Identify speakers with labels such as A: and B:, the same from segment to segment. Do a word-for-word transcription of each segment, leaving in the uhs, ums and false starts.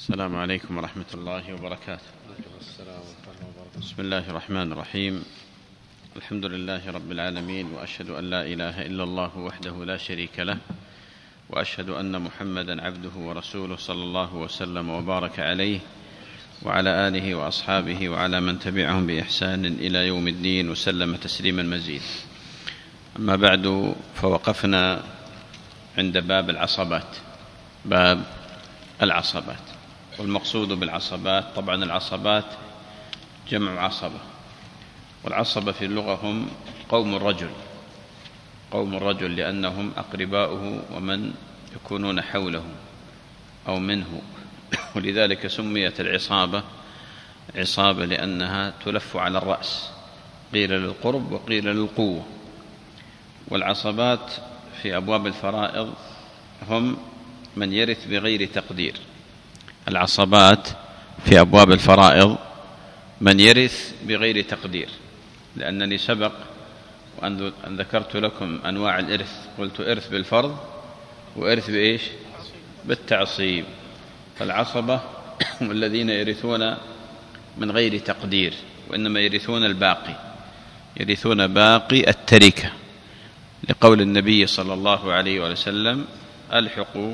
A: السلام عليكم ورحمة الله وبركاته. بسم الله الرحمن الرحيم. الحمد لله رب العالمين، وأشهد أن لا إله إلا الله وحده لا شريك له، وأشهد أن محمدا عبده ورسوله صلى الله وسلم وبارك عليه وعلى آله وأصحابه وعلى من تبعهم بإحسان إلى يوم الدين وسلم تسليما مزيدا. أما بعد، فوقفنا عند باب العصبات. باب العصبات، والمقصود بالعصبات طبعا العصبات جمع عصبة، والعصبة في اللغة هم قوم الرجل، قوم الرجل لأنهم أقرباؤه ومن يكونون حوله أو منه، ولذلك سميت العصابة عصابة لأنها تلف على الرأس، قيل للقرب وقيل للقوة. والعصبات في أبواب الفرائض هم من يرث بغير تقدير. العصبات في أبواب الفرائض من يرث بغير تقدير، لأنني سبق وأن ذكرت لكم أنواع الإرث، قلت إرث بالفرض وإرث بإيش؟ بالتعصيب. فالعصبة هم الذين يرثون من غير تقدير، وإنما يرثون الباقي، يرثون باقي التركة، لقول النبي صلى الله عليه وسلم: ألحقوا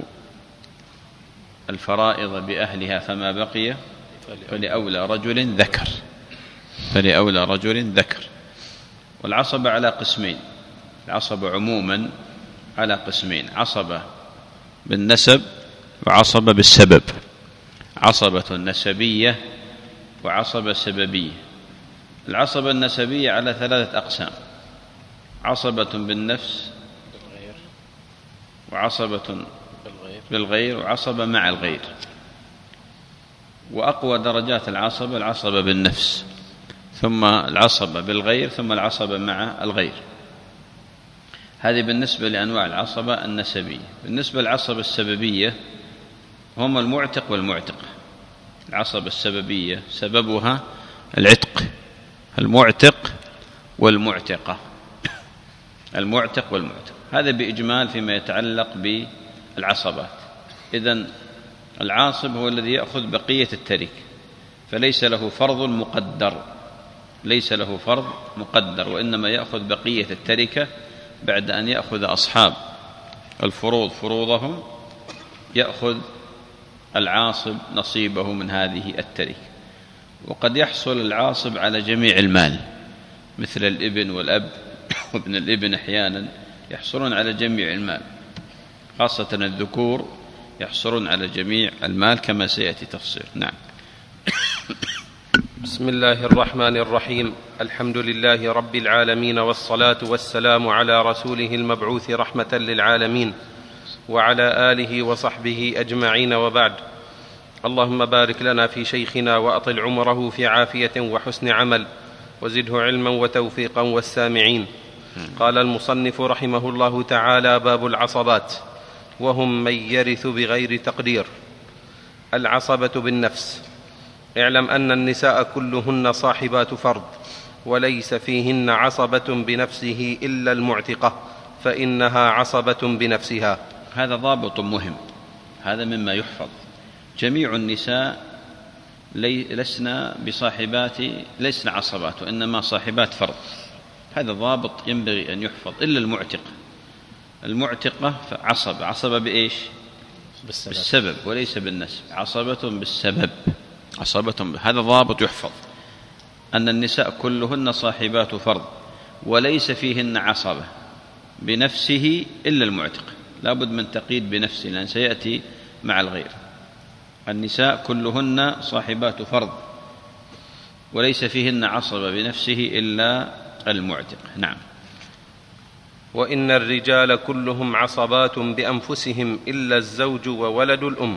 A: الفرائض بأهلها فما بقي فلأولى رجل ذكر، فلأولى رجل ذكر. والعصبة على قسمين، العصبة عموما على قسمين: عصبة بالنسب وعصبة بالسبب. عصبة نسبية وعصبة سببية. العصبة النسبية على ثلاثة أقسام: عصبة بالنفس، وعصبة بالغير، وعصبة مع الغير. وأقوى درجات العصبة العصبة بالنفس، ثم العصبة بالغير، ثم العصبة مع الغير. هذه بالنسبة لأنواع العصبة النسبية. بالنسبة للعصبة السببية هم المعتق والمعتقة. العصبة السببية سببها العتق، المعتق والمعتقة، المعتق والمعتق. هذا بإجمال فيما يتعلق بالعصبات. إذن العاصب هو الذي يأخذ بقية التركة، فليس له فرض مقدر، ليس له فرض مقدر، وإنما يأخذ بقية التركة بعد أن يأخذ أصحاب الفروض فروضهم، يأخذ العاصب نصيبه من هذه التركة. وقد يحصل العاصب على جميع المال، مثل الابن والأب وابن الابن أحيانا يحصلون على جميع المال، خاصة الذكور يحصلون على جميع المال كما سيأتي تفصيل. نعم.
B: بسم الله الرحمن الرحيم. الحمد لله رب العالمين، والصلاة والسلام على رسوله المبعوث رحمة للعالمين، وعلى آله وصحبه أجمعين، وبعد. اللهم بارك لنا في شيخنا، وأطل عمره في عافية وحسن عمل، وزده علما وتوفيقا والسامعين. قال المصنف رحمه الله تعالى: باب العصبات، وهم من يرث بغير تقدير. العصبة بالنفس. اعلم أن النساء كلهن صاحبات فرض، وليس فيهن عصبة بنفسه إلا المعتقة، فإنها عصبة بنفسها.
A: هذا ضابط مهم، هذا مما يحفظ. جميع النساء لسنا بصاحبات، لسنا عصبات، وإنما صاحبات فرض. هذا ضابط ينبغي أن يحفظ، إلا المعتقة. المعتقة عصبة، عصبة بإيش؟ بالسبب, بالسبب وليس بالنسب، عصبة بالسبب، عصبة ب... هذا ضابط يحفظ، أن النساء كلهن صاحبات فرض، وليس فيهن عصبة بنفسه إلا المعتقة. لا بد من تقييد بنفسه، لأن سيأتي مع الغير. النساء كلهن صاحبات فرض، وليس فيهن عصبة بنفسه إلا المعتقة. نعم.
B: وإن الرجال كلهم عصبات بأنفسهم إلا الزوج وولد الأم.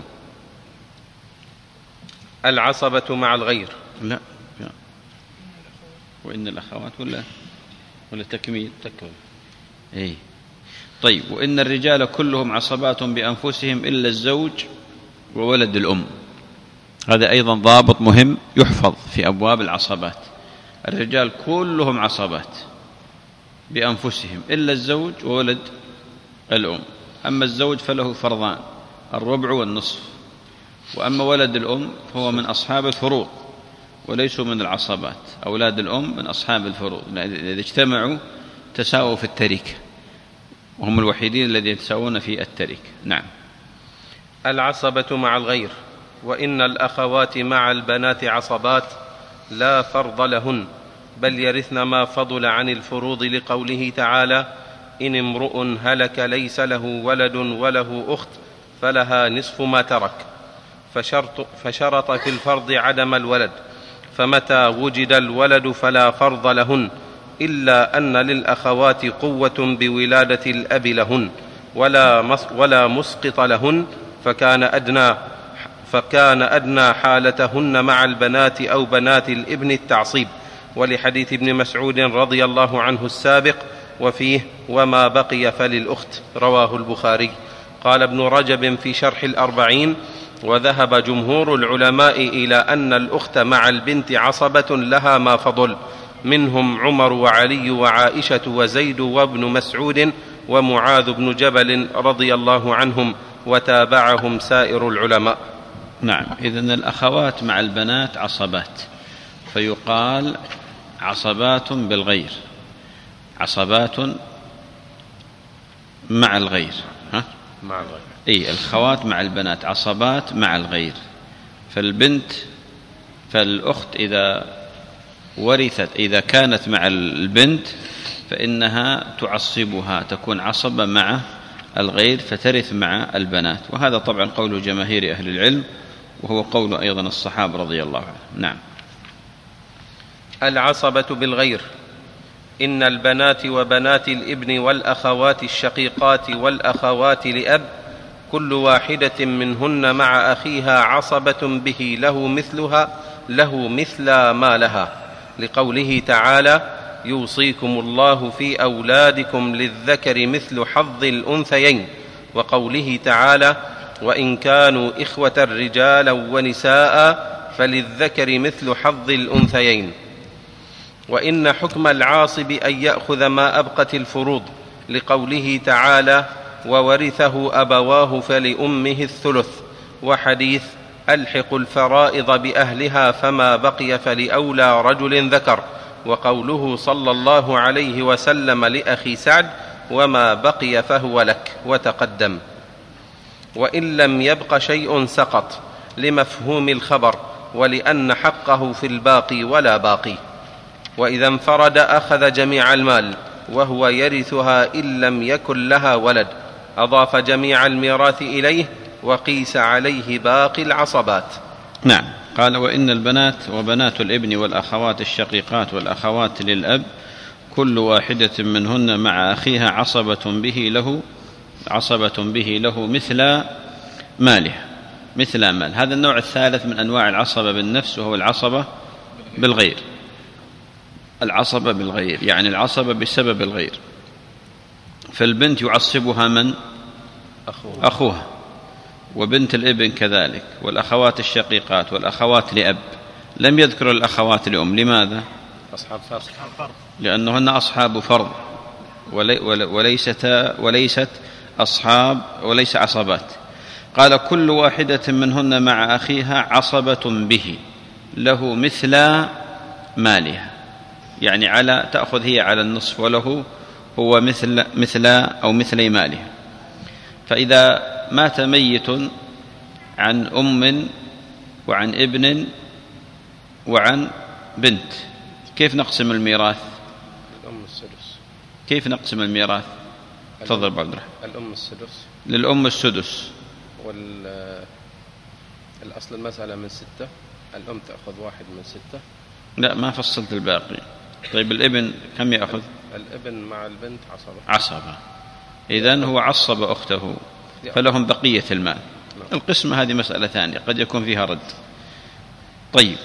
B: العصبة مع الغير.
A: لا, لا. وإن الأخوات ولا ولا تكميل
B: تكمل.
A: إيه. طيب. وإن الرجال كلهم عصبات بأنفسهم إلا الزوج وولد الأم. هذا أيضا ضابط مهم يحفظ في أبواب العصبات. الرجال كلهم عصبات بأنفسهم إلا الزوج وولد الأم. أما الزوج فله فرضان: الربع والنصف. وأما ولد الأم فهو من أصحاب الفروض وليسوا من العصبات. أولاد الأم من أصحاب الفروض، إذا اجتمعوا تساووا في التركة، وهم الوحيدين الذين يتساوون في التركة. نعم.
B: العصبة مع الغير. وإن الأخوات مع البنات عصبات لا فرض لهن، بل يرثن ما فضل عن الفروض، لقوله تعالى: إن امرؤ هلك ليس له ولد وله أخت فلها نصف ما ترك، فشرط, فشرط في الفرض عدم الولد، فمتى وجد الولد فلا فرض لهن، إلا أن للأخوات قوة بولادة الأب لهن، ولا, ولا مسقط لهن، فكان أدنى, فكان أدنى حالتهن مع البنات أو بنات الابن التعصيب، ولحديث ابن مسعود رضي الله عنه السابق، وفيه: وما بقي فللأخت، رواه البخاري. قال ابن رجب في شرح الأربعين: وذهب جمهور العلماء إلى أن الأخت مع البنت عصبة لها ما فضل، منهم عمر وعلي وعائشة وزيد وابن مسعود ومعاذ بن جبل رضي الله عنهم، وتابعهم سائر العلماء.
A: نعم. إذن الأخوات مع البنات عصبات، فيقال عصبات بالغير، عصبات مع الغير. ها؟
B: مع الغير.
A: أي الأخوات مع البنات عصبات مع الغير. فالبنت فالأخت إذا ورثت إذا كانت مع البنت فإنها تعصبها، تكون عصبة مع الغير فترث مع البنات، وهذا طبعا قول جماهير أهل العلم، وهو قول أيضا الصحابة رضي الله عنهم. نعم.
B: العصبة بالغير. إن البنات وبنات الابن والأخوات الشقيقات والأخوات لأب كل واحدة منهن مع أخيها عصبة به له مثلها له مثل ما لها، لقوله تعالى: يوصيكم الله في أولادكم للذكر مثل حظ الأنثيين، وقوله تعالى: وإن كانوا إخوة رجالا ونساء فللذكر مثل حظ الأنثيين. وإن حكم العاصب أن يأخذ ما أبقت الفروض، لقوله تعالى: وورثه أبواه فلأمه الثلث، وحديث: ألحقوا الفرائض بأهلها فما بقي فلأولى رجل ذكر، وقوله صلى الله عليه وسلم لأخي سعد: وما بقي فهو لك، وتقدم. وإن لم يبق شيء سقط، لمفهوم الخبر، ولأن حقه في الباقي ولا باقي. وإذا انفرد أخذ جميع المال، وهو يرثها إن لم يكن لها ولد، أضاف جميع الميراث إليه، وقيس عليه باقي العصبات.
A: نعم. قال: وإن البنات وبنات الابن والأخوات الشقيقات والأخوات للأب كل واحدة منهن مع أخيها عصبة به له عصبة به له مثل ماله، مثل مال. هذا النوع الثالث من أنواع العصبة بالنفس، وهو العصبة بالغير. العصبة بالغير يعني العصبة بسبب الغير. فالبنت يعصبها من؟
B: أخوها,
A: أخوها. وبنت الابن كذلك، والأخوات الشقيقات والأخوات لأب. لم يذكر الأخوات لأم. لماذا؟
B: أصحاب فرض،
A: لأنهن أصحاب فرض ولي وليست وليست أصحاب وليس عصبات. قال: كل واحدة منهن مع أخيها عصبة به له مثل مالها، يعني على تأخذ هي على النصف وله هو مثل مثل أو مثلي مالها. فإذا مات ميت عن أم وعن ابن وعن بنت، كيف نقسم الميراث؟
B: الأم السدس.
A: كيف نقسم الميراث؟ تفضل أبو عبد الرحمن.
B: الأم السدس.
A: للأم السدس.
B: والأصل المسألة من ستة، الأم تأخذ واحد من ستة.
A: لا، ما فصلت الباقي. طيب الابن كم يأخذ؟
B: الابن مع البنت عصبة.
A: عصبة. إذن هو عصب أخته، فلهم بقية المال. القسمة هذه مسألة ثانية قد يكون فيها رد. طيب،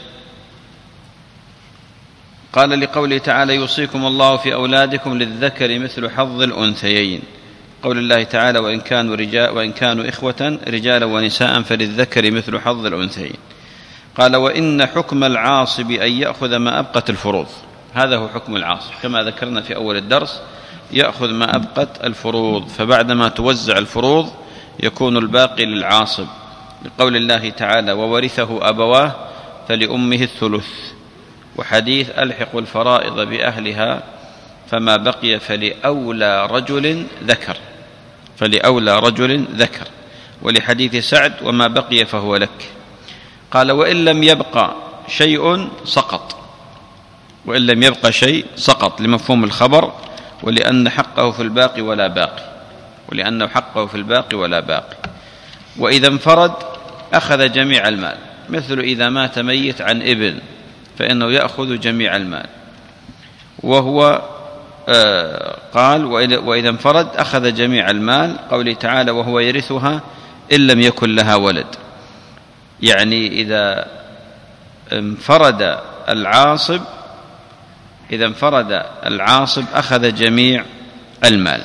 A: قال: لقوله تعالى: يوصيكم الله في أولادكم للذكر مثل حظ الأنثيين. قول الله تعالى: وإن كانوا, رجال وإن كانوا إخوة رجالا ونساء فللذكر مثل حظ الأنثيين. قال: وإن حكم العاصب أن يأخذ ما أبقت الفروض. هذا هو حكم العاصب كما ذكرنا في أول الدرس، يأخذ ما أبقت الفروض، فبعدما توزع الفروض يكون الباقي للعاصب، لقول الله تعالى وورثه أبواه فلأمه الثلث، وحديث ألحقوا الفرائض بأهلها فما بقي فلأولى رجل ذكر فلأولى رجل ذكر ولحديث سعد وما بقي فهو لك. قال وإن لم يبقى شيء سقط وإن لم يبقى شيء سقط لمفهوم الخبر، ولأن حقه في الباقي ولا باقي ولأنه حقه في الباقي ولا باقي. وإذا انفرد أخذ جميع المال، مثل إذا مات ميت عن ابن فإنه يأخذ جميع المال. وهو آه قال وإذا انفرد أخذ جميع المال، قوله تعالى وهو يرثها إن لم يكن لها ولد، يعني إذا انفرد العاصب إذا انفرد العاصب أخذ جميع المال.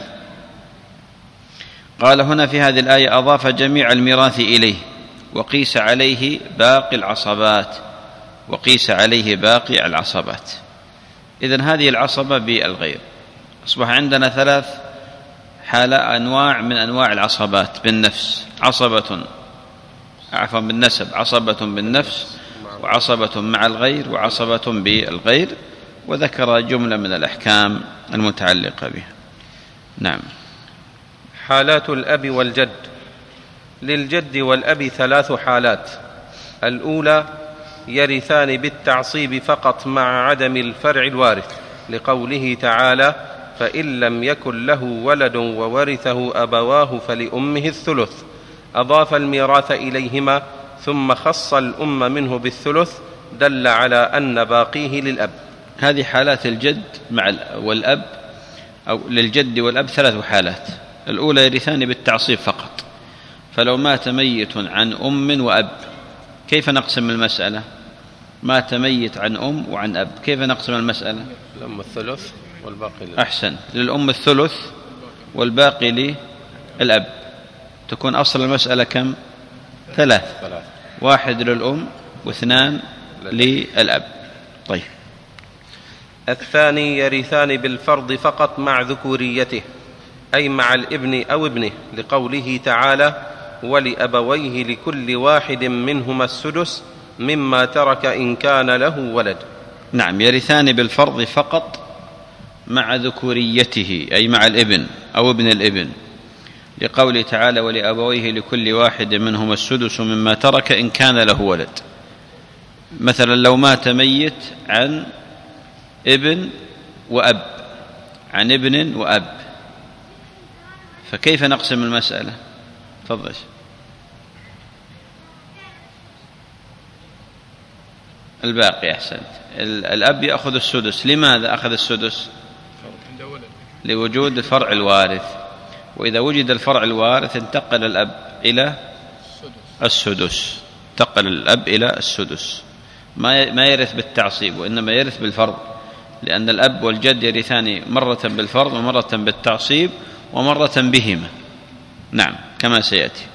A: قال هنا في هذه الآية أضاف جميع الميراث إليه وقيس عليه باقي العصبات وقيس عليه باقي العصبات. إذن هذه العصبة بالغير. أصبح عندنا ثلاث حالة أنواع من أنواع العصبات بالنفس، عصبة عفوا بالنسب، عصبة بالنفس، وعصبة مع الغير، وعصبة بالغير، وذكر جملة من الأحكام المتعلقة بها. نعم.
B: حالات الأب والجد. للجد والأب ثلاث حالات. الأولى يرثان بالتعصيب فقط مع عدم الفرع الوارث، لقوله تعالى فإن لم يكن له ولد وورثه أبواه فلأمه الثلث، أضاف الميراث إليهما ثم خص الأم منه بالثلث، دل على أن باقيه للأب.
A: هذه حالات الجد مع والأب، أو للجد والأب ثلاث حالات. الأولى يرثان بالتعصيب فقط، فلو مات ميت عن أم وأب كيف نقسم المسألة؟ مات ميت عن أم وعن أب كيف نقسم المسألة؟
B: الأم الثلث والباقي للأب.
A: أحسن، للأم الثلث والباقي للأب. تكون أصل المسألة كم؟ ثلاث، واحد للأم واثنان للأب. طيب.
B: الثاني يرثان بالفرض فقط مع ذكوريته، أي مع الابن أو ابنه، لقوله تعالى ولأبويه لكل واحد منهما السدس مما ترك إن كان له ولد.
A: نعم، يرثان بالفرض فقط مع ذكوريته، أي مع الابن أو ابن الابن، لقوله تعالى ولأبويه لكل واحد منهما السدس مما ترك إن كان له ولد. مثلا لو مات ميت عن ابن وأب عن ابن وأب فكيف نقسم المسألة؟ تفضل. الباقي. أحسنت. الأب يأخذ السدس. لماذا أخذ السدس؟ لوجود الفرع الوارث، وإذا وجد الفرع الوارث انتقل الأب إلى السدس انتقل الأب إلى السدس ما يرث بالتعصيب وإنما يرث بالفرض، لأن الأب والجد يرثان مرة بالفرض ومرة بالتعصيب ومرة بهما. نعم، كما سيأتي.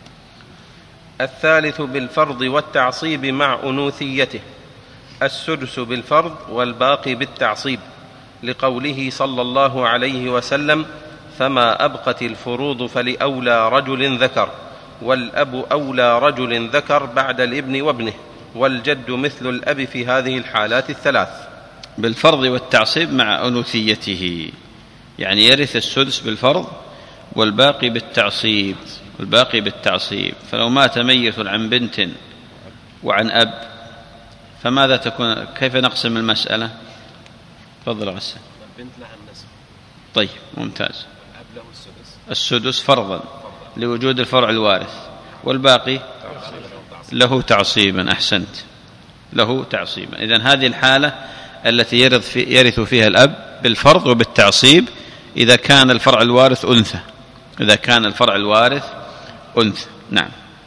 B: الثالث بالفرض والتعصيب مع أنوثيته، السدس بالفرض والباقي بالتعصيب، لقوله صلى الله عليه وسلم فما أبقت الفروض فلأولى رجل ذكر، والأب أولى رجل ذكر بعد الابن وابنه، والجد مثل الأب في هذه الحالات الثلاث.
A: بالفرض والتعصيب مع أنوثيته، يعني يرث السدس بالفرض والباقي بالتعصيب والباقي بالتعصيب. فلو مات ميت عن بنت وعن أب فماذا تكون؟ كيف نقسم المسألة؟ تفضل غسان.
C: البنت لها النصف.
A: طيب، ممتاز.
C: والأب له السدس.
A: السدس فرضا لوجود الفرع الوارث، والباقي له تعصيبا. أحسنت، له تعصيبا. إذن هذه الحالة التي يرث, في يرث فيها الأب بالفرض وبالتعصيب إذا كان الفرع الوارث أنثى إذا كان الفرع الوارث أنثى. نعم.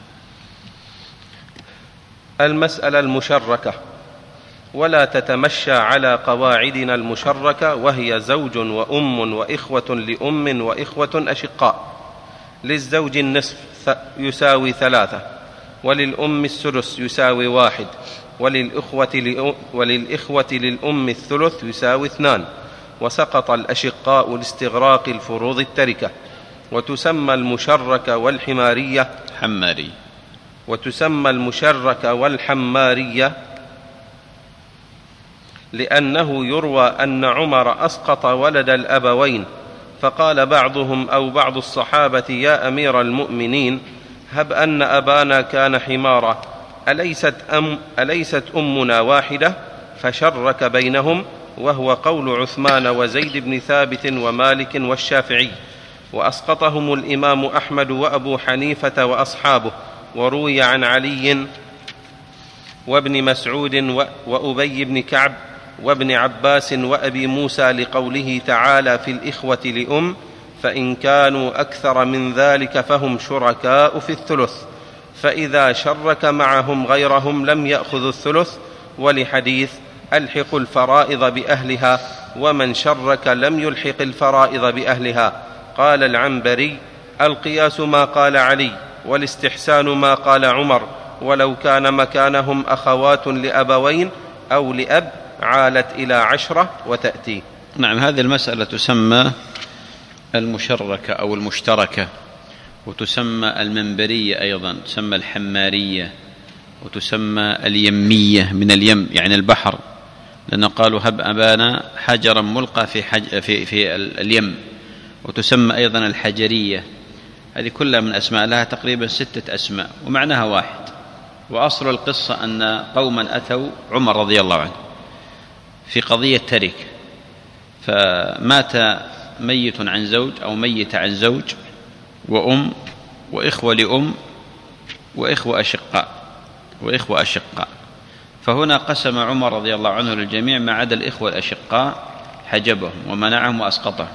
B: المسألة المشركة. ولا تتمشى على قواعدنا المشركة، وهي زوج وأم وإخوة لأم وإخوة أشقاء. للزوج النصف يساوي ثلاثة، وللأم السدس يساوي واحد، وللإخوة, وللإخوة للأم الثلث يساوي اثنان، وسقط الأشقاء لاستغراق الفروض التركة. وتسمى المشركة والحمارية
A: حماري
B: وتسمى المشركة والحمارية لأنه يروى أن عمر أسقط ولد الأبوين، فقال بعضهم أو بعض الصحابة: يا أمير المؤمنين، هب أن أبانا كان حمارا، أليست, أم أليست أمنا واحدة؟ فشرك بينهم، وهو قول عثمان وزيد بن ثابت ومالك والشافعي، وأسقطهم الإمام أحمد وأبو حنيفة وأصحابه. وروي عن علي وابن مسعود وأبي بن كعب وابن عباس وأبي موسى لقوله تعالى في الإخوة لأم: فإن كانوا أكثر من ذلك فهم شركاء في الثلث، فإذا شرك معهم غيرهم لم يأخذوا الثلث. ولحديث: ألحق الفرائض بأهلها، ومن شرك لم يلحق الفرائض بأهلها. قال العنبري: القياس ما قال علي، والاستحسان ما قال عمر، ولو كان مكانهم أخوات لأبوين أو لأب عالت إلى عشرة وتأتي.
A: نعم، هذه المسألة تسمى المشركة أو المشتركة، وتسمى المنبرية أيضا، تسمى الحمارية، وتسمى اليمية من اليم يعني البحر، لأنه قالوا: هب أبانا حجرا ملقى في, حج في, في اليم. وتسمى أيضا الحجرية. هذه كلها من أسماء، لها تقريبا ستة أسماء ومعناها واحد. وأصل القصة أن قوما أتوا عمر رضي الله عنه في قضية تركة، فمات ميت عن زوج أو ميت عن زوج وأم وإخوة لأم وإخوة أشقاء وإخوة أشقاء فهنا قسم عمر رضي الله عنه للجميع ما عدا الإخوة الأشقاء، حجبهم ومنعهم وأسقطهم.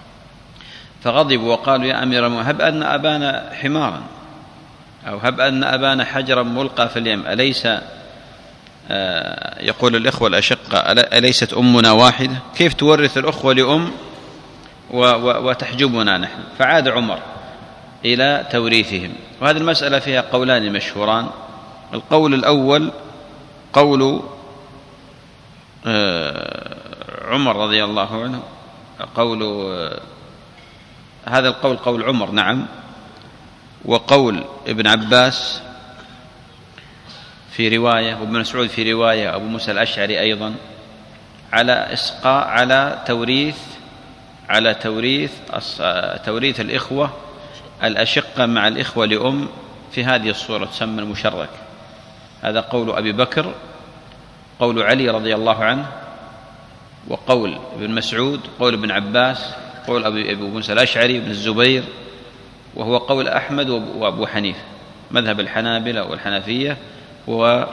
A: فغضبوا وقالوا: يا أمير المؤمنين، هب أن أبانا حمارا أو هب أن أبانا حجرا ملقى في اليم، أليس آه يقول الإخوة الأشقاء: أليست أمنا واحدة؟ كيف تورث الأخوة لأم وتحجبنا نحن؟ فعاد عمر إلى توريثهم. وهذه المسألة فيها قولان مشهوران. القول الأول قول آه عمر رضي الله عنه، قول آه هذا القول قول عمر، نعم، وقول ابن عباس في رواية، وابن مسعود في رواية، أبو موسى الأشعري أيضا، على إسقاء على توريث على توريث توريث الإخوة الأشقة مع الإخوة لأم في هذه الصورة، تسمى المشرك. هذا قول أبي بكر، قول علي رضي الله عنه، وقول ابن مسعود، قول ابن عباس، قول أبو موسى الأشعري، ابن الزبير، وهو قول أحمد وأبو حنيفة، مذهب الحنابلة والحنفية. و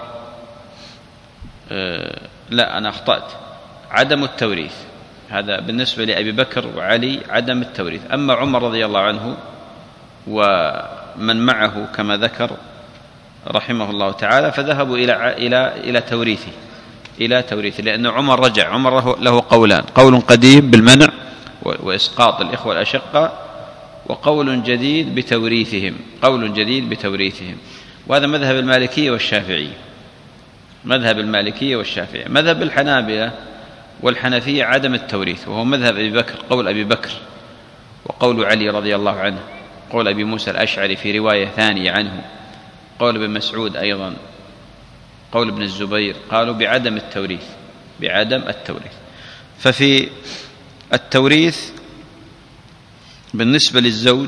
A: آه لا أنا أخطأت، عدم التوريث، هذا بالنسبة لأبي بكر وعلي عدم التوريث. أما عمر رضي الله عنه ومن معه كما ذكر رحمه الله تعالى فذهبوا إلى إلى إلى توريثه إلى توريثه لأن عمر رجع. عمر له قولان: قول قديم بالمنع وإسقاط الإخوة الأشقة، وقول جديد بتوريثهم قول جديد بتوريثهم وهذا مذهب المالكية والشافعية. مذهب المالكية والشافعية. مذهب الحنابلة والحنفية عدم التوريث، وهو مذهب أبي بكر، قول أبي بكر وقول علي رضي الله عنه، قول أبي موسى الأشعري في رواية ثانية عنه، قول ابن مسعود أيضا، قول ابن الزبير، قالوا بعدم التوريث بعدم التوريث. ففي التوريث بالنسبة للزوج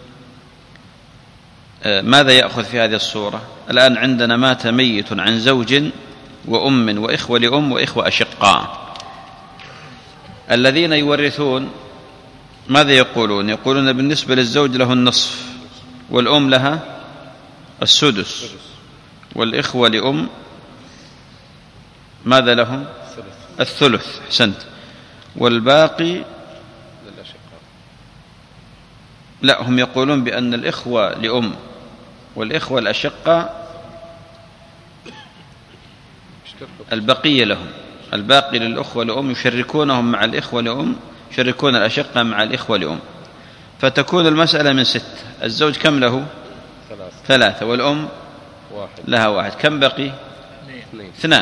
A: ماذا يأخذ في هذه الصورة؟ الآن عندنا مات ميت عن زوج وأم وإخوة لأم وإخوة أشقاء. الذين يورثون ماذا يقولون؟ يقولون بالنسبة للزوج له النصف، والأم لها السدس، والإخوة لأم ماذا لهم؟ الثلث. حسنت. والباقي لا، هم يقولون بأن الإخوة لأم والإخوة الأشقة البقية لهم، الباقي للأخوة لأم يشركونهم مع الإخوة لأم، يشركون الأشقة مع الإخوة لأم، فتكون المسألة من ست. الزوج كم له؟ ثلاثة. والأم واحد. لها واحد. كم بقي؟ اثنان.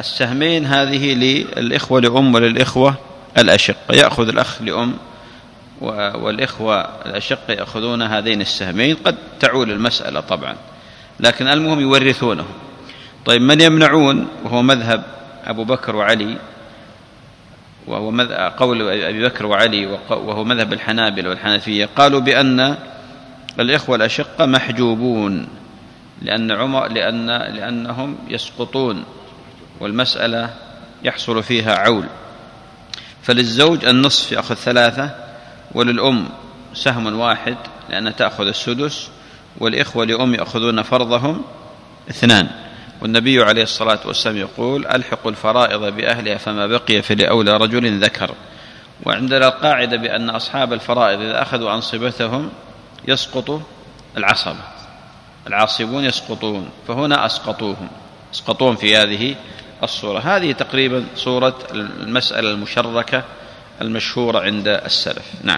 A: فالسهمين هذه للإخوة لأم وللإخوة الأشقة. يأخذ الأخ لأم والإخوة الأشقة يأخذون هذين السهمين، قد تعول المسألة طبعا، لكن المهم يورثونه. طيب من يمنعون؟ وهو مذهب أبو بكر وعلي، وهو قول أبي بكر وعلي، وهو مذهب الحنابلة والحنفية، قالوا بأن الإخوة الأشقة محجوبون لأن عمر لأن لأنهم يسقطون والمسألة يحصل فيها عول. فللزوج النصف يأخذ ثلاثة، وللأم سهم واحد لأنها تأخذ السدس، والإخوة لأم يأخذون فرضهم اثنان. والنبي عليه الصلاة والسلام يقول: ألحقوا الفرائض بأهلها فما بقي فلأولى رجل ذكر. وعندنا القاعدة بأن أصحاب الفرائض إذا أخذوا أنصبتهم يسقط العصبة، العاصبون يسقطون، فهنا أسقطوهم أسقطوهم في هذه الصورة. هذه تقريبا صورة المسألة المشركة المشهورة عند السلف. نعم.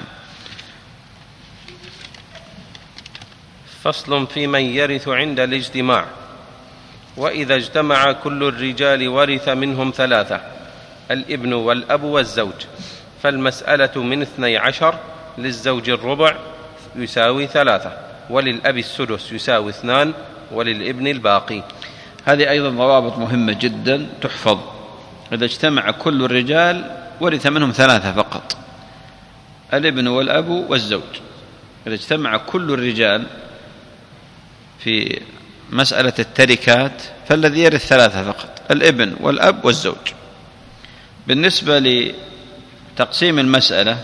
B: فصل في من يرث عند الاجتماع. وإذا اجتمع كل الرجال ورث منهم ثلاثة: الابن والأب والزوج، فالمسألة من اثني عشر، للزوج الربع يساوي ثلاثة، وللأب السدس يساوي اثنان، وللابن الباقي.
A: هذه أيضا ضوابط مهمة جدا تحفظ. إذا اجتمع كل الرجال ورث منهم ثلاثة فقط: الابن والأب والزوج. إذا اجتمع كل الرجال في مسألة التركات فالذي يرث ثلاثة فقط: الابن والأب والزوج. بالنسبة لتقسيم المسألة،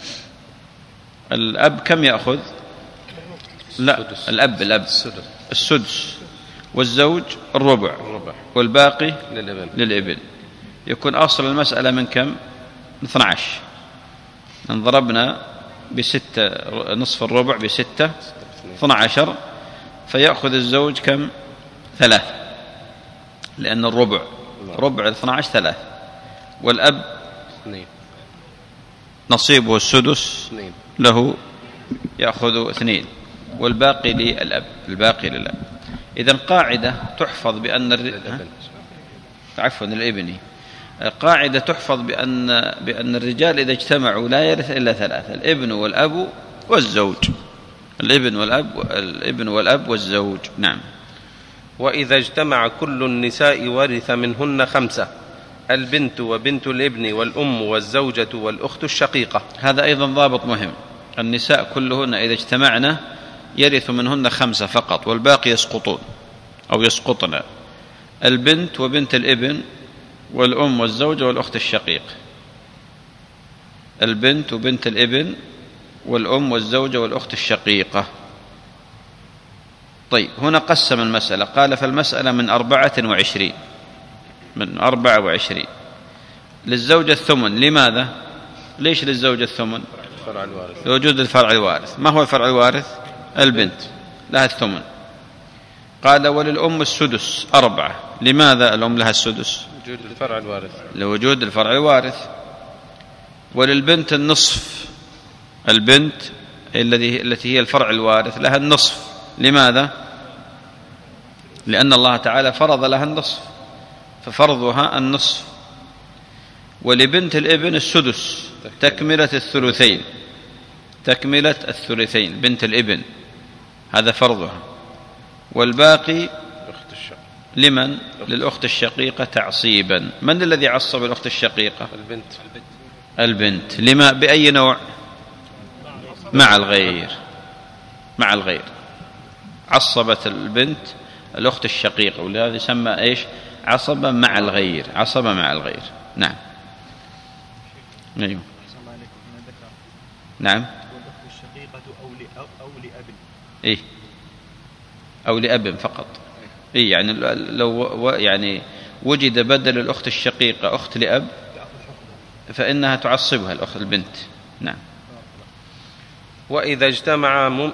A: الأب كم يأخذ؟ لا، الأب الأب السدس، والزوج الربع، والباقي للابن. للابن. يكون أصل المسألة من كم؟ من اثني عشر. إن ضربنا بستة نصف الربع بستة اثني عشر، فيأخذ الزوج كم؟ ثلاث، لأن الربع ربع اثني عشر ثلاث، والأب نصيبه السدس له يأخذ اثنين، والباقي للأب الباقي للأب. إذن قاعدة تحفظ بأن الر... عفوا الابني قاعدة تحفظ بأن بأن الرجال إذا اجتمعوا لا يرث إلا ثلاثة: الابن والأب والزوج. الابن والأب الابن والأب والزوج. نعم.
B: وإذا اجتمع كل النساء ورث منهن خمسة: البنت وبنت الابن والأم والزوجة والأخت الشقيقة.
A: هذا أيضا ضابط مهم. النساء كلهن إذا اجتمعنا يرث منهن خمسة فقط، والباقي يسقطون أو يسقطن: البنت وبنت الابن والأم والزوجة والأخت الشقيق. البنت وبنت الابن والأم والزوجة والأخت الشقيقة. طيب، هنا قسم المسألة، قال: فالمسألة من أربعة وعشرين من أربعة وعشرين. للزوجة الثمن. لماذا؟ ليش للزوجة الثمن؟ لوجود الفرع الوارث. ما هو الفرع الوارث؟ البنت، لها الثمن. قال: وللأم السدس أربعة. لماذا الأم لها السدس؟
B: وجود الفرع الوارث.
A: لوجود الفرع الوارث. وللبنت النصف. البنت الذي التي هي الفرع الوارث لها النصف. لماذا؟ لأن الله تعالى فرض لها النصف، ففرضها النصف. ولبنت الابن السدس، تكملة الثلثين تكملة الثلثين بنت الابن، هذا فرضها. والباقي لمن؟ للأخت الشقيقة تعصيبا. من الذي عصب الأخت الشقيقة؟
B: البنت.
A: البنت. لما؟ بأي نوع؟ مع الغير. مع الغير عصبت البنت الأخت الشقيقة، ولهذا يسمى إيش؟ عصبة مع الغير. عصبة مع الغير. نعم. نعم. نعم.
C: والأخت الشقيقة أو لأب أو لأب.
A: إيه، أو لأب فقط. إيه، يعني لو يعني وجد بدل الأخت الشقيقة أخت لأب فإنها تعصبها الأخت البنت. نعم.
B: وإذا اجتمع مم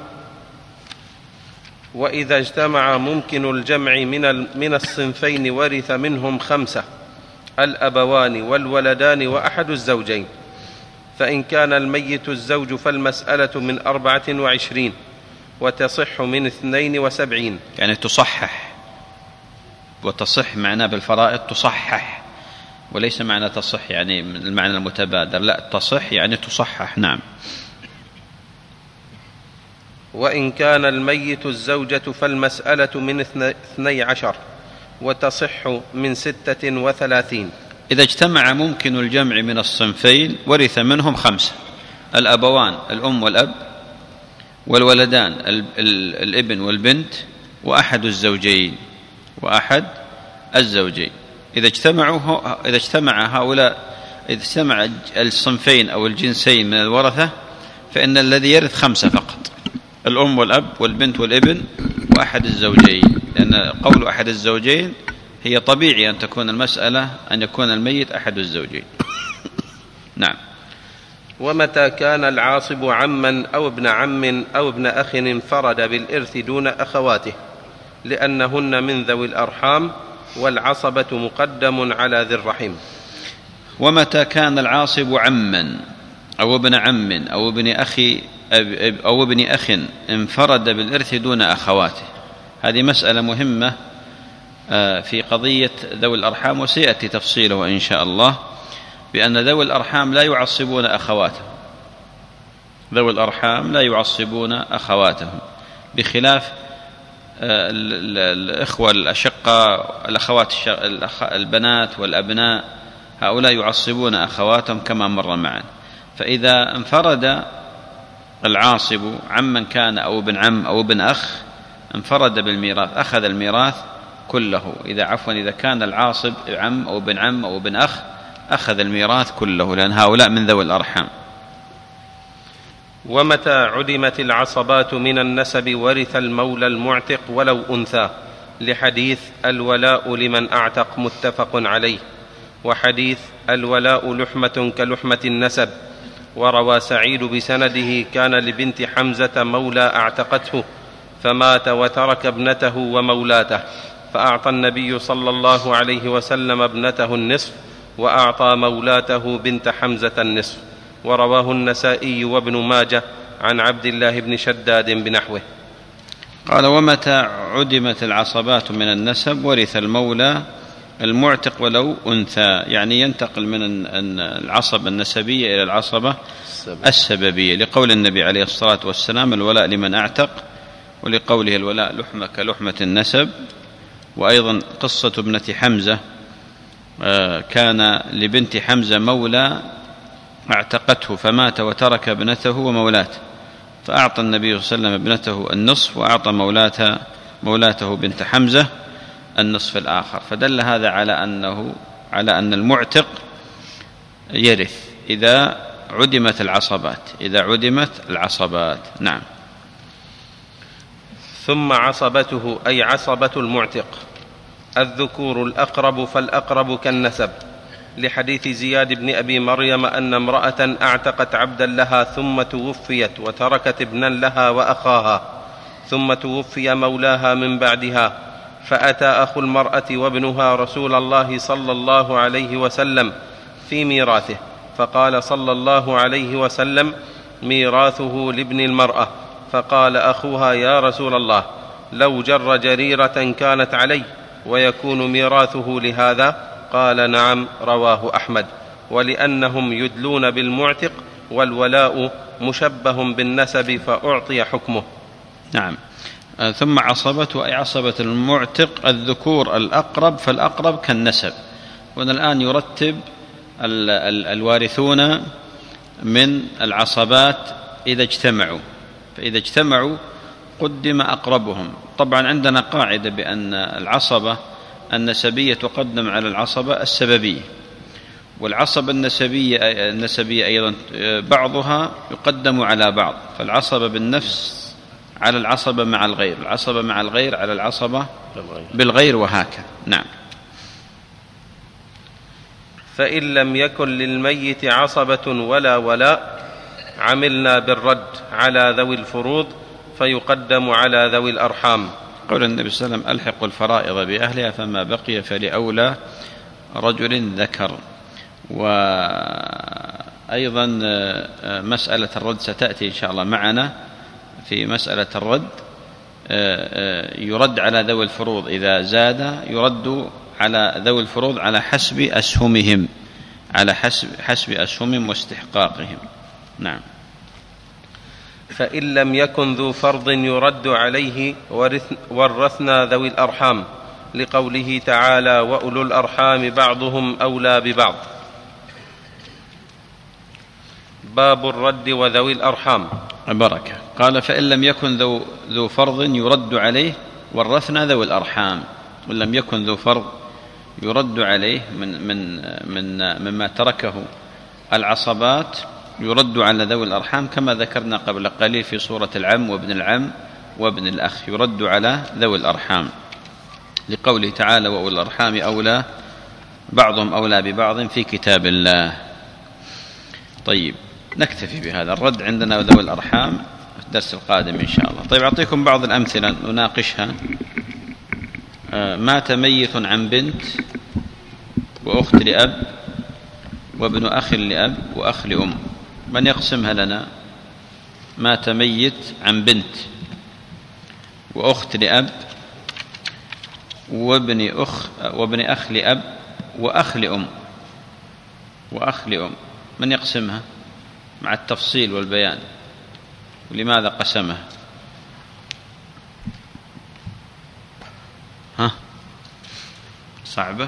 B: وإذا اجتمع ممكن الجمع من من الصنفين ورث منهم خمسة: الأبوان والولدان وأحد الزوجين. فإن كان الميت الزوج فالمسألة من أربعة وعشرين، وتصح من اثنين وسبعين.
A: يعني تصحح، وتصح معناه بالفرائض تصحح، وليس معنى تصح يعني المعنى المتبادر، لا، تصح يعني تصحح. نعم.
B: وإن كان الميت الزوجة فالمسألة من اثني عشر وتصح من ستة وثلاثين.
A: إذا اجتمع ممكن الجمع من الصنفين ورث منهم خمسة: الأبوان الأم والأب، والولدان الابن والبنت، وأحد الزوجين وأحد الزوجين. إذا اجتمعوا إذا اجتمع هؤلاء إذا اجتمع الصنفين أو الجنسين من الورثة فإن الذي يرث خمسة فقط: الأم والأب والبنت والابن وأحد الزوجين، لأن قول أحد الزوجين هي طبيعي أن تكون المسألة أن يكون الميت أحد الزوجين. نعم.
B: ومتى كان العاصب عما أو ابن عم أو ابن أخ انفرد بالإرث دون أخواته لأنهن من ذوي الأرحام، والعصبة مقدم على ذي الرحم.
A: ومتى كان العاصب عما أو ابن عم أو ابن أخي أو ابن أخ انفرد بالإرث دون أخواته، هذه مسألة مهمة في قضية ذوي الأرحام، وسيأتي تفصيله إن شاء الله، بأن ذوي الأرحام لا يعصبون أخواتهم، ذوي الأرحام لا يعصبون أخواتهم، بخلاف الإخوة الأشقاء الأخوات البنات والأبناء، هؤلاء يعصبون أخواتهم كما مر معنا. فإذا انفرد العاصب عمن كان أو ابن عم أو ابن أخ انفرد بالميراث، أخذ الميراث كله. إذا عفوا إذا كان العاصب عم أو ابن عم أو ابن أخ أخذ الميراث كله، لأن هؤلاء من ذوي الأرحام.
B: ومتى عدمت العصبات من النسب ورث المولى المعتق ولو أنثى، لحديث الولاء لمن أعتق متفق عليه، وحديث الولاء لحمة كلحمة النسب. وروى سعيد بسنده: كان لبنت حمزة مولى أعتقته فمات وترك ابنته ومولاته، فأعطى النبي صلى الله عليه وسلم ابنته النصف وأعطى مولاته بنت حمزة النصف. ورواه النسائي وابن ماجه عن عبد الله بن شداد بنحوه.
A: قال: ومتى عدمت العصبات من النسب ورث المولى المعتق ولو أنثى، يعني ينتقل من العصبة النسبية إلى العصبة السببية، لقول النبي عليه الصلاة والسلام: الولاء لمن أعتق، ولقوله: الولاء لحمة كلحمة النسب. وأيضا قصة ابنة حمزة، كان لبنت حمزة مولى اعتقته فمات وترك ابنته ومولاته، فأعطى النبي صلى الله عليه وسلم ابنته النصف وأعطى مولاته, مولاته بنت حمزة النصف الآخر. فدل هذا على أنه على أن المعتق يرث إذا عدمت العصبات إذا عدمت العصبات. نعم.
B: ثم عصبته أي عصبة المعتق الذكور الأقرب فالأقرب كالنسب، لحديث زياد بن أبي مريم أن امرأة أعتقت عبدا لها ثم توفيت وتركت ابنا لها وأخاها، ثم توفي مولاها من بعدها، فأتى أخو المرأة وابنها رسول الله صلى الله عليه وسلم في ميراثه، فقال صلى الله عليه وسلم: ميراثه لابن المرأة. فقال أخوها: يا رسول الله، لو جر جريرة كانت علي ويكون ميراثه لهذا؟ قال: نعم. رواه أحمد. ولأنهم يدلون بالمعتق، والولاء مشبه بالنسب فأعطي حكمه.
A: نعم. ثم عصبته أي عصبة المعتق الذكور الأقرب فالأقرب كالنسب. وهنا الآن يرتب ال ال الوارثون من العصبات إذا اجتمعوا، فإذا اجتمعوا قدم أقربهم. طبعا عندنا قاعدة بأن العصبة النسبية تقدم على العصبة السببية، والعصبة النسبية, النسبية أيضا بعضها يقدم على بعض، فالعصبة بالنفس على العصبة مع الغير، العصبة مع الغير على العصبة بالغير، وهكذا. نعم.
B: فإن لم يكن للميت عصبة ولا ولاء عملنا بالرد على ذوي الفروض فيقدم على ذوي الأرحام.
A: قول النبي صلى الله عليه وسلم: ألحق الفرائض بأهلها فما بقي فلأولى رجل ذكر. وأيضا مسألة الرد ستأتي إن شاء الله معنا. في مسألة الرد يرد على ذوي الفروض إذا زاد، يرد على ذوي الفروض على حسب أسهمهم على حسب حسب أسهمهم واستحقاقهم. نعم.
B: فإن لم يكن ذو فرض يرد عليه ورثنا ذوي الأرحام، لقوله تعالى: وأولو الأرحام بعضهم أولى ببعض. باب الرد وذوي الأرحام.
A: بركة. قال: فإن لم يكن ذو, ذو فرض يرد عليه ورثنا ذوي الأرحام. وإن لم يكن ذو فرض يرد عليه من, من, من مما تركه العصبات، يرد على ذوي الأرحام كما ذكرنا قبل قليل في سورة العم وابن العم وابن الأخ، يرد على ذوي الأرحام لقوله تعالى: وأولي الأرحام أولى بعضهم أولى ببعض في كتاب الله. طيب، نكتفي بهذا الرد عندنا ذوي الأرحام في الدرس القادم إن شاء الله. طيب، أعطيكم بعض الأمثلة نناقشها. مات ميت عن بنت وأخت لأب وابن أخ لأب وأخ لأم. من يقسمها لنا؟ مات ميت عن بنت وأخت لأب وابن أخ وابن أخ لأب وأخ لأم وأخ لأم. من يقسمها مع التفصيل والبيان؟ ولماذا قسمها؟ ها، صعبة.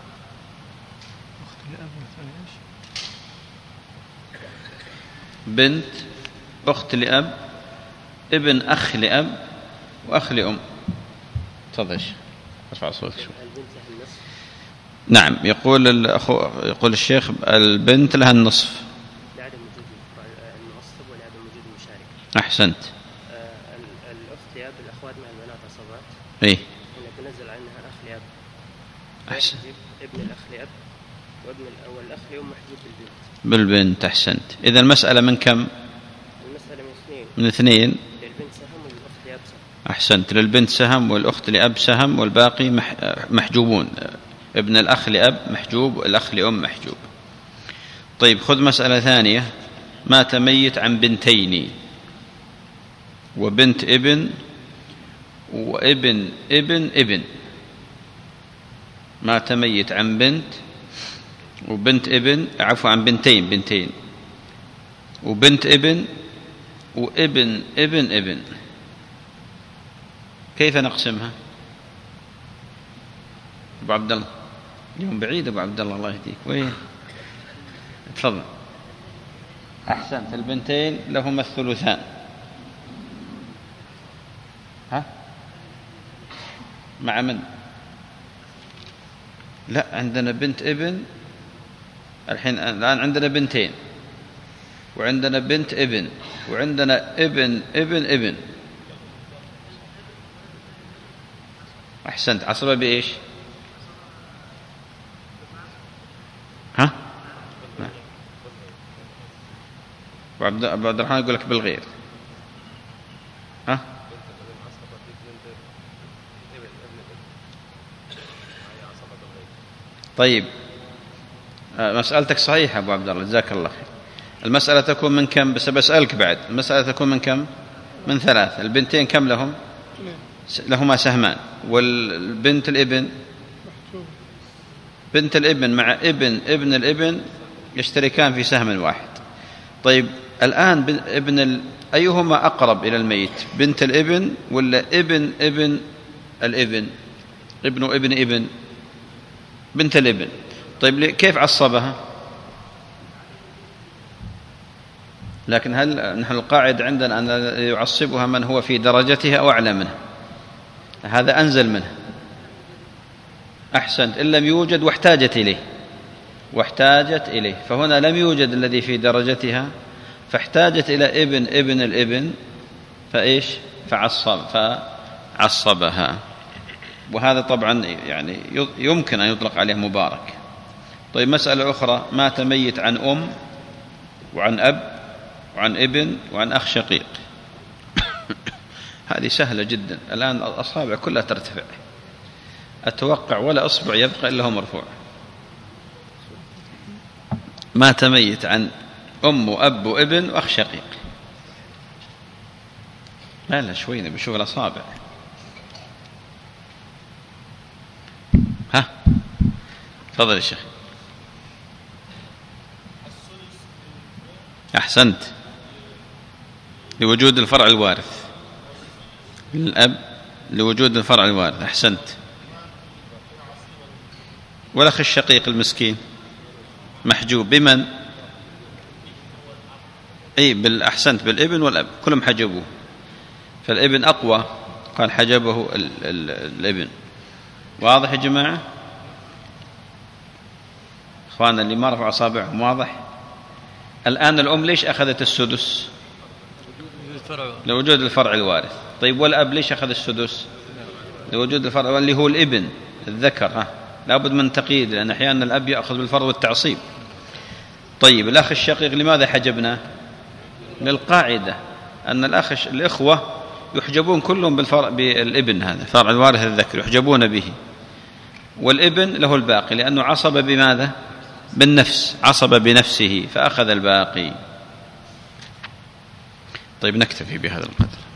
A: بنت، أخت لأب، ابن أخ لأب وأخ لأم. تفضل ارفع صوتك شوي. نعم، يقول الأخو يقول الشيخ: البنت لها النصف
D: لعدم وجود المعصب ولعدم وجود المشارك.
A: أحسنت.
D: الأخت لأب الأخوات مع البنات عصبات.
A: إيه.
D: هنا تنزل عنها الأخ لأب.
A: أحسن.
D: ابن الأخ لأب وابن والأخ لأم محجوب بالبنت.
A: بالبنت. أحسنت. إذا المسألة من كم؟
D: المسألة من اثنين.
A: من اثنين.
D: للبنت سهم وللأخت لأب سهم.
A: أحسنت. للبنت سهم والأخت لأب سهم والباقي محجوبون. ابن الأخ لأب محجوب والأخ لأم محجوب. طيب، خذ مسألة ثانية. مات ميت عن بنتين وبنت ابن وابن ابن ابن. مات ميت عن بنت وبنت ابن عفوا عن بنتين بنتين وبنت ابن وابن ابن ابن. كيف نقسمها؟ أبو عبد الله، اليوم بعيد أبو عبد الله، الله يهديك. وين؟ تفضل. أحسنت. البنتين لهما الثلثان. ها؟ مع من؟ لا، عندنا بنت ابن الحين. الآن عندنا بنتين وعندنا بنت ابن وعندنا ابن ابن ابن. أحسنت. عصبة بإيش؟ ها؟ وعبد أبو عبد الرحمن يقول لك بالغير. ها؟ طيب، مسألتك صحيحة أبو عبد الله، جزاك الله خير. المسألة تكون من كم؟ بس بسألك بعد. المسألة تكون من كم؟ من ثلاث. البنتين كم لهم؟ لهما سهمان. والبنت الابن، بنت الابن مع ابن ابن الابن يشتركان في سهم واحد. طيب، الآن ابن ال... أيهما أقرب إلى الميت؟ بنت الابن ولا ابن ابن الابن؟ ابن ابن ابن بنت الابن. طيب، كيف عصبها؟ لكن هل نحن القاعدة عندنا أن يعصبها من هو في درجتها أو أعلى منها؟ هذا أنزل منها. أحسنت. إن لم يوجد واحتاجت إليه واحتاجت إليه فهنا لم يوجد الذي في درجتها، فاحتاجت إلى ابن ابن الابن فإيش؟ فعصب فعصبها. وهذا طبعا يعني يمكن أن يطلق عليه مبارك. طيب، مسألة أخرى. مات ميت عن أم وعن أب وعن ابن وعن أخ شقيق. هذه سهلة جدا. الآن الأصابع كلها ترتفع، أتوقع ولا أصبع يبقى إلا هو مرفوع. مات ميت عن أم وأب وابن وأخ شقيق. لا لا شوي نبي نشوف الأصابع. ها، تفضل يا شيخ. أحسنت. لوجود الفرع الوارث، الأب لوجود الفرع الوارث. أحسنت. والأخ الشقيق المسكين محجوب بمن؟ أي بالأحسنت، بالابن والأب كلهم حجبوه، فالابن أقوى، قال حجبه ال ال الابن. واضح يا جماعة؟ إخوانا اللي ما رفعوا أصابعهم واضح؟ الآن الأم ليش أخذت السدس؟ لوجود الفرع الوارث. طيب والأب ليش أخذ السدس؟ لوجود الفرع اللي هو الابن الذكر. ها لابد من تقييد، لأن أحيانا الأب يأخذ بالفرض والتعصيب. طيب الأخ الشقيق لماذا حجبنا؟ للقاعدة أن الأخ الإخوة يحجبون كلهم بالفرع بالابن، هذا فرع الوارث الذكر يحجبون به، والابن له الباقي لأنه عصب بماذا؟ بالنفس، عصب بنفسه فأخذ الباقي. طيب نكتفي بهذا القدر.